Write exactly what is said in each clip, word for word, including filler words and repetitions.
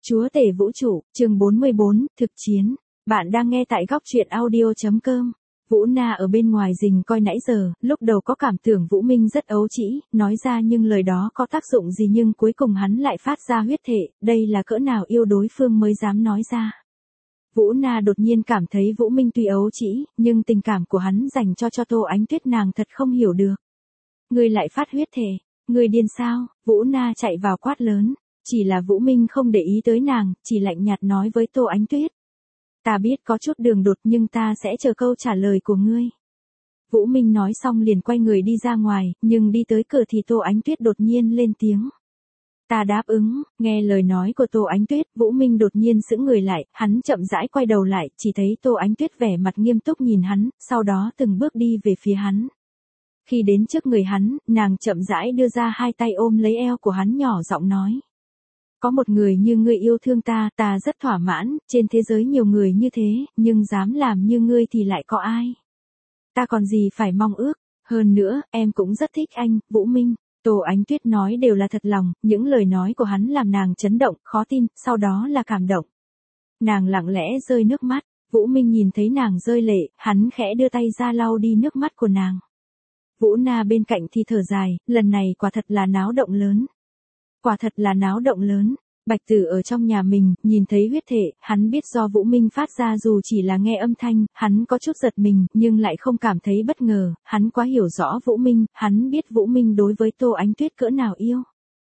Chúa tể vũ trụ, chương bốn mươi bốn, thực chiến. Bạn đang nghe tại góc truyện audio.com. Vũ Na ở bên ngoài rình coi nãy giờ, lúc đầu có cảm tưởng Vũ Minh rất ấu trĩ, nói ra nhưng lời đó có tác dụng gì nhưng cuối cùng hắn lại phát ra huyết thể, đây là cỡ nào yêu đối phương mới dám nói ra. Vũ Na đột nhiên cảm thấy Vũ Minh tuy ấu trĩ, nhưng tình cảm của hắn dành cho cho Tô Ánh Tuyết nàng thật không hiểu được. Ngươi lại phát huyết thể, ngươi điên sao? Vũ Na chạy vào quát lớn. Chỉ là Vũ Minh không để ý tới nàng, chỉ lạnh nhạt nói với Tô Ánh Tuyết. Ta biết có chút đường đột nhưng ta sẽ chờ câu trả lời của ngươi. Vũ Minh nói xong liền quay người đi ra ngoài, nhưng đi tới cửa thì Tô Ánh Tuyết đột nhiên lên tiếng. Ta đáp ứng, nghe lời nói của Tô Ánh Tuyết, Vũ Minh đột nhiên sững người lại, hắn chậm rãi quay đầu lại, chỉ thấy Tô Ánh Tuyết vẻ mặt nghiêm túc nhìn hắn, sau đó từng bước đi về phía hắn. Khi đến trước người hắn, nàng chậm rãi đưa ra hai tay ôm lấy eo của hắn nhỏ giọng nói. Có một người như ngươi yêu thương ta, ta rất thỏa mãn, trên thế giới nhiều người như thế, nhưng dám làm như ngươi thì lại có ai? Ta còn gì phải mong ước, hơn nữa, em cũng rất thích anh, Vũ Minh. Tô Ánh Tuyết nói đều là thật lòng, những lời nói của hắn làm nàng chấn động, khó tin, sau đó là cảm động. Nàng lặng lẽ rơi nước mắt, Vũ Minh nhìn thấy nàng rơi lệ, hắn khẽ đưa tay ra lau đi nước mắt của nàng. Vũ Na bên cạnh thì thở dài, lần này quả thật là náo động lớn. Quả thật là náo động lớn. Bạch Tử ở trong nhà mình, nhìn thấy huyết thể, hắn biết do Vũ Minh phát ra dù chỉ là nghe âm thanh, hắn có chút giật mình, nhưng lại không cảm thấy bất ngờ, hắn quá hiểu rõ Vũ Minh, hắn biết Vũ Minh đối với Tô Ánh Tuyết cỡ nào yêu.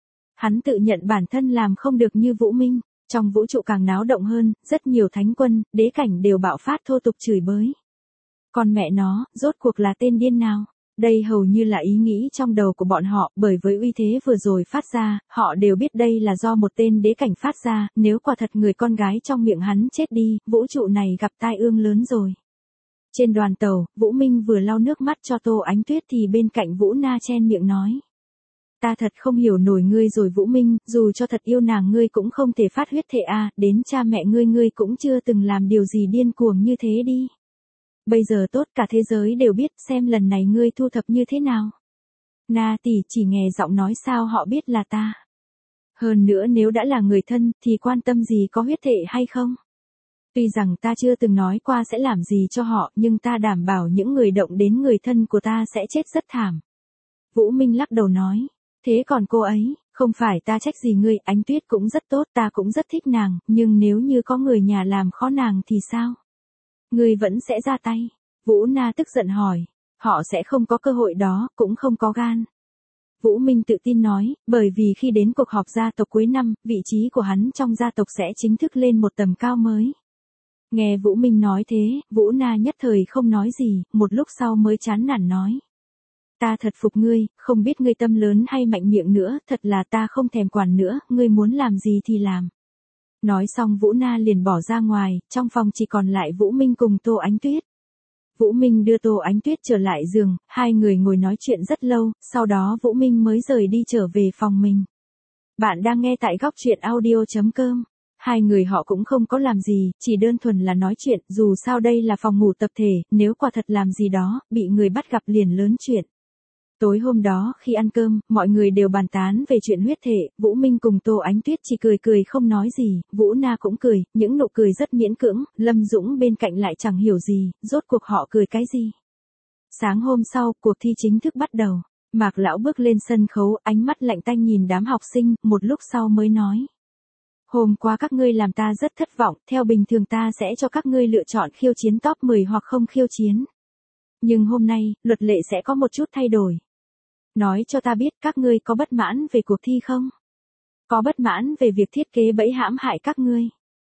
Hắn tự nhận bản thân làm không được như Vũ Minh, trong vũ trụ càng náo động hơn, rất nhiều thánh quân, đế cảnh đều bạo phát thô tục chửi bới. Còn mẹ nó, rốt cuộc là tên điên nào? Đây hầu như là ý nghĩ trong đầu của bọn họ, bởi với uy thế vừa rồi phát ra, họ đều biết đây là do một tên đế cảnh phát ra, nếu quả thật người con gái trong miệng hắn chết đi, vũ trụ này gặp tai ương lớn rồi. Trên đoàn tàu, Vũ Minh vừa lau nước mắt cho Tô Ánh Tuyết thì bên cạnh Vũ Na chen miệng nói. Ta thật không hiểu nổi ngươi rồi Vũ Minh, dù cho thật yêu nàng ngươi cũng không thể phát huyết thể à, đến cha mẹ ngươi ngươi cũng chưa từng làm điều gì điên cuồng như thế đi. Bây giờ tốt cả thế giới đều biết xem lần này ngươi thu thập như thế nào. Na tỷ chỉ nghe giọng nói sao họ biết là ta. Hơn nữa nếu đã là người thân thì quan tâm gì có huyết thể hay không. Tuy rằng ta chưa từng nói qua sẽ làm gì cho họ nhưng ta đảm bảo những người động đến người thân của ta sẽ chết rất thảm. Vũ Minh lắc đầu nói. Thế còn cô ấy, không phải ta trách gì ngươi, Ánh Tuyết cũng rất tốt, ta cũng rất thích nàng, nhưng nếu như có người nhà làm khó nàng thì sao? Ngươi vẫn sẽ ra tay. Vũ Na tức giận hỏi. Họ sẽ không có cơ hội đó, cũng không có gan. Vũ Minh tự tin nói, bởi vì khi đến cuộc họp gia tộc cuối năm, vị trí của hắn trong gia tộc sẽ chính thức lên một tầm cao mới. Nghe Vũ Minh nói thế, Vũ Na nhất thời không nói gì, một lúc sau mới chán nản nói. Ta thật phục ngươi, không biết ngươi tâm lớn hay mạnh miệng nữa, thật là ta không thèm quản nữa, ngươi muốn làm gì thì làm. Nói xong Vũ Na liền bỏ ra ngoài, trong phòng chỉ còn lại Vũ Minh cùng Tô Ánh Tuyết. Vũ Minh đưa Tô Ánh Tuyết trở lại giường, hai người ngồi nói chuyện rất lâu, sau đó Vũ Minh mới rời đi trở về phòng mình. Bạn đang nghe tại góc truyện audio.com. Hai người họ cũng không có làm gì, chỉ đơn thuần là nói chuyện, dù sao đây là phòng ngủ tập thể, nếu quả thật làm gì đó, bị người bắt gặp liền lớn chuyện. Tối hôm đó, khi ăn cơm, mọi người đều bàn tán về chuyện huyết thể, Vũ Minh cùng Tô Ánh Tuyết chỉ cười cười không nói gì, Vũ Na cũng cười, những nụ cười rất miễn cưỡng, Lâm Dũng bên cạnh lại chẳng hiểu gì, rốt cuộc họ cười cái gì. Sáng hôm sau, cuộc thi chính thức bắt đầu, Mạc Lão bước lên sân khấu, ánh mắt lạnh tanh nhìn đám học sinh, một lúc sau mới nói. Hôm qua các ngươi làm ta rất thất vọng, theo bình thường ta sẽ cho các ngươi lựa chọn khiêu chiến top mười hoặc không khiêu chiến. Nhưng hôm nay, luật lệ sẽ có một chút thay đổi. Nói cho ta biết các ngươi có bất mãn về cuộc thi không? Có bất mãn về việc thiết kế bẫy hãm hại các ngươi?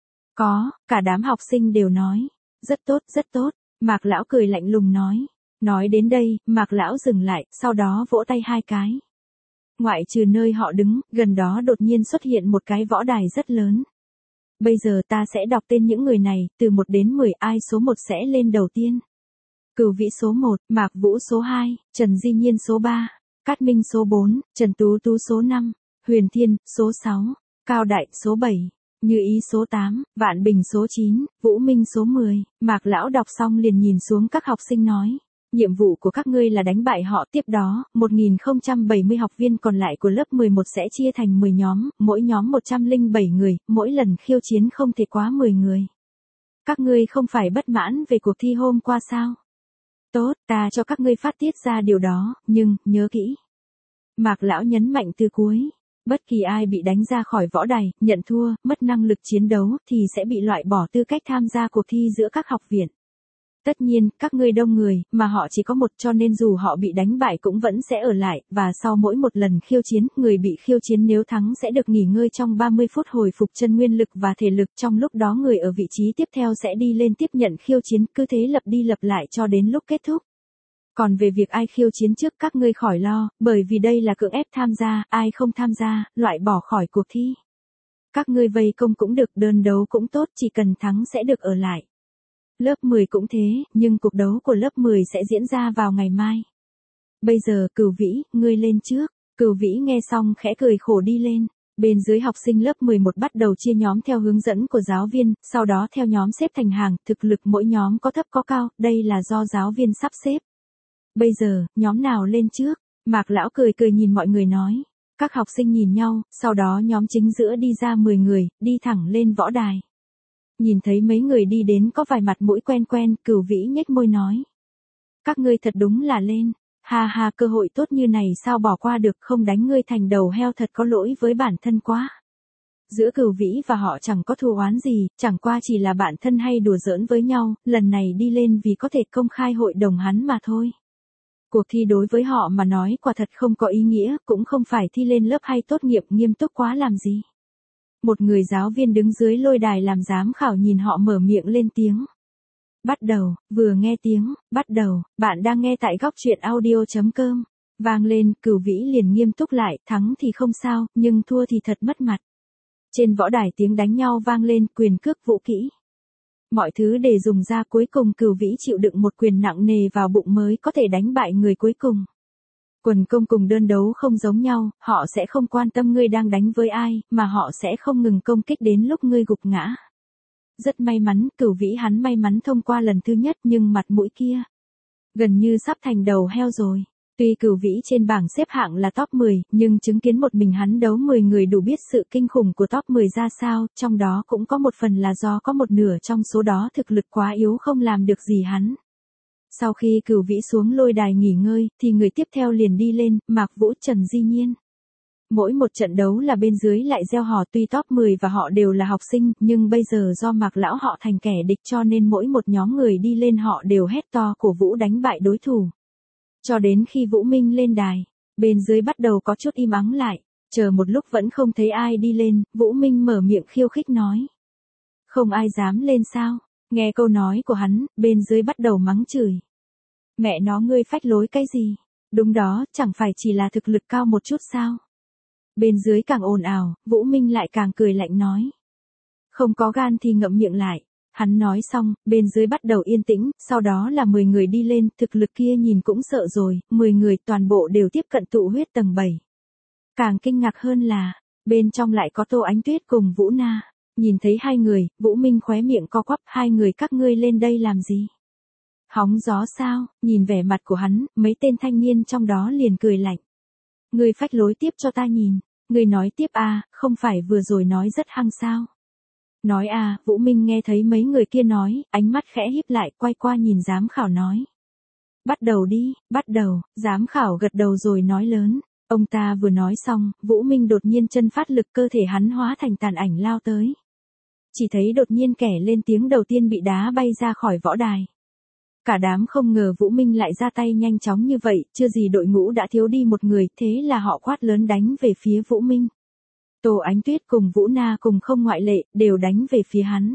Có, cả đám học sinh đều nói. Rất tốt, rất tốt, Mạc Lão cười lạnh lùng nói. Nói đến đây, Mạc Lão dừng lại, sau đó vỗ tay hai cái. Ngoại trừ nơi họ đứng, gần đó đột nhiên xuất hiện một cái võ đài rất lớn. Bây giờ ta sẽ đọc tên những người này, từ một đến mười ai số một sẽ lên đầu tiên. Cửu Vĩ số một, Mạc Vũ số hai, Trần Di Nhiên số ba. Cát Minh số bốn, Trần Tú Tú số năm, Huyền Thiên, số sáu, Cao Đại số bảy, Như Ý số tám, Vạn Bình số chín, Vũ Minh số mười, Mạc Lão đọc xong liền nhìn xuống các học sinh nói. Nhiệm vụ của các ngươi là đánh bại họ. Tiếp đó, một nghìn không trăm bảy mươi học viên còn lại của lớp mười một sẽ chia thành mười nhóm, mỗi nhóm một trăm lẻ bảy người, mỗi lần khiêu chiến không thể quá mười người. Các ngươi không phải bất mãn về cuộc thi hôm qua sao? Tốt, ta cho các ngươi phát tiết ra điều đó, nhưng, nhớ kỹ. Mạc lão nhấn mạnh từ cuối. Bất kỳ ai bị đánh ra khỏi võ đài, nhận thua, mất năng lực chiến đấu, thì sẽ bị loại bỏ tư cách tham gia cuộc thi giữa các học viện. Tất nhiên, các ngươi đông người, mà họ chỉ có một, cho nên dù họ bị đánh bại cũng vẫn sẽ ở lại, và sau mỗi một lần khiêu chiến, người bị khiêu chiến nếu thắng sẽ được nghỉ ngơi trong ba mươi phút hồi phục chân nguyên lực và thể lực. Trong lúc đó người ở vị trí tiếp theo sẽ đi lên tiếp nhận khiêu chiến, cứ thế lặp đi lặp lại cho đến lúc kết thúc. Còn về việc ai khiêu chiến trước các ngươi khỏi lo, bởi vì đây là cưỡng ép tham gia, ai không tham gia, loại bỏ khỏi cuộc thi. Các ngươi vây công cũng được, đơn đấu cũng tốt, chỉ cần thắng sẽ được ở lại. Lớp mười cũng thế, nhưng cuộc đấu của lớp mười sẽ diễn ra vào ngày mai. Bây giờ, Cửu Vĩ, ngươi lên trước. Cửu Vĩ nghe xong khẽ cười khổ đi lên. Bên dưới học sinh lớp mười một bắt đầu chia nhóm theo hướng dẫn của giáo viên, sau đó theo nhóm xếp thành hàng, thực lực mỗi nhóm có thấp có cao, đây là do giáo viên sắp xếp. Bây giờ, nhóm nào lên trước? Mạc lão cười cười nhìn mọi người nói. Các học sinh nhìn nhau, sau đó nhóm chính giữa đi ra mười người, đi thẳng lên võ đài. Nhìn thấy mấy người đi đến có vài mặt mũi quen quen, Cửu Vĩ nhếch môi nói. Các ngươi thật đúng là lên, ha ha, cơ hội tốt như này sao bỏ qua được, không đánh ngươi thành đầu heo thật có lỗi với bản thân quá. Giữa Cửu Vĩ và họ chẳng có thù oán gì, chẳng qua chỉ là bạn thân hay đùa giỡn với nhau, lần này đi lên vì có thể công khai hội đồng hắn mà thôi. Cuộc thi đối với họ mà nói quả thật không có ý nghĩa, cũng không phải thi lên lớp hay tốt nghiệp, nghiêm túc quá làm gì. Một người giáo viên đứng dưới lôi đài làm giám khảo nhìn họ mở miệng lên tiếng. Bắt đầu, vừa nghe tiếng, bắt đầu, bạn đang nghe tại góc truyện audio chấm com. Vang lên, Cửu Vĩ liền nghiêm túc lại, thắng thì không sao, nhưng thua thì thật mất mặt. Trên võ đài tiếng đánh nhau vang lên, quyền cước vũ kỹ. Mọi thứ để dùng ra, cuối cùng Cửu Vĩ chịu đựng một quyền nặng nề vào bụng mới có thể đánh bại người cuối cùng. Quần công cùng đơn đấu không giống nhau, họ sẽ không quan tâm ngươi đang đánh với ai, mà họ sẽ không ngừng công kích đến lúc ngươi gục ngã. Rất may mắn, Cửu Vĩ hắn may mắn thông qua lần thứ nhất, nhưng mặt mũi kia gần như sắp thành đầu heo rồi. Tuy Cửu Vĩ trên bảng xếp hạng là top mười, nhưng chứng kiến một mình hắn đấu mười người đủ biết sự kinh khủng của top mười ra sao, trong đó cũng có một phần là do có một nửa trong số đó thực lực quá yếu không làm được gì hắn. Sau khi Cửu Vĩ xuống lôi đài nghỉ ngơi, thì người tiếp theo liền đi lên, Mạc Vũ, Trần Di Nhiên. Mỗi một trận đấu là bên dưới lại gieo hò, tuy top mười và họ đều là học sinh, nhưng bây giờ do Mạc lão họ thành kẻ địch cho nên mỗi một nhóm người đi lên họ đều hét to cổ vũ đánh bại đối thủ. Cho đến khi Vũ Minh lên đài, bên dưới bắt đầu có chút im ắng lại, chờ một lúc vẫn không thấy ai đi lên, Vũ Minh mở miệng khiêu khích nói. Không ai dám lên sao? Nghe câu nói của hắn, bên dưới bắt đầu mắng chửi. Mẹ nó, ngươi phách lối cái gì? Đúng đó, chẳng phải chỉ là thực lực cao một chút sao? Bên dưới càng ồn ào, Vũ Minh lại càng cười lạnh nói. Không có gan thì ngậm miệng lại. Hắn nói xong, bên dưới bắt đầu yên tĩnh, sau đó là mười người đi lên, thực lực kia nhìn cũng sợ rồi, mười người toàn bộ đều tiếp cận tụ huyết tầng bảy. Càng kinh ngạc hơn là, bên trong lại có Tô Ánh Tuyết cùng Vũ Na. Nhìn thấy hai người, Vũ Minh khóe miệng co quắp, hai người các ngươi lên đây làm gì? Hóng gió sao? Nhìn vẻ mặt của hắn, mấy tên thanh niên trong đó liền cười lạnh. Ngươi phách lối tiếp cho ta nhìn, ngươi nói tiếp à, không phải vừa rồi nói rất hăng sao? Nói à, Vũ Minh nghe thấy mấy người kia nói, ánh mắt khẽ híp lại, quay qua nhìn giám khảo nói. Bắt đầu đi, bắt đầu, giám khảo gật đầu rồi nói lớn. Ông ta vừa nói xong, Vũ Minh đột nhiên chân phát lực, cơ thể hắn hóa thành tàn ảnh lao tới. Chỉ thấy đột nhiên kẻ lên tiếng đầu tiên bị đá bay ra khỏi võ đài. Cả đám không ngờ Vũ Minh lại ra tay nhanh chóng như vậy, chưa gì đội ngũ đã thiếu đi một người, thế là họ quát lớn đánh về phía Vũ Minh. Tô Ánh Tuyết cùng Vũ Na cùng không ngoại lệ, đều đánh về phía hắn.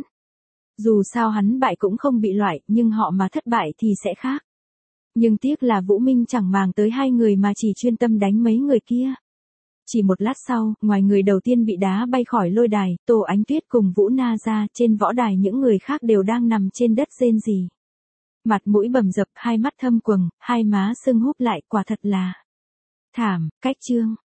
Dù sao hắn bại cũng không bị loại, nhưng họ mà thất bại thì sẽ khác. Nhưng tiếc là Vũ Minh chẳng màng tới hai người mà chỉ chuyên tâm đánh mấy người kia. Chỉ một lát sau, ngoài người đầu tiên bị đá bay khỏi lôi đài, Tô Ánh Tuyết cùng Vũ Na ra, trên võ đài những người khác đều đang nằm trên đất rên rỉ. Mặt mũi bầm dập, hai mắt thâm quầng, hai má sưng húp lại, quả thật là thảm. Cách chương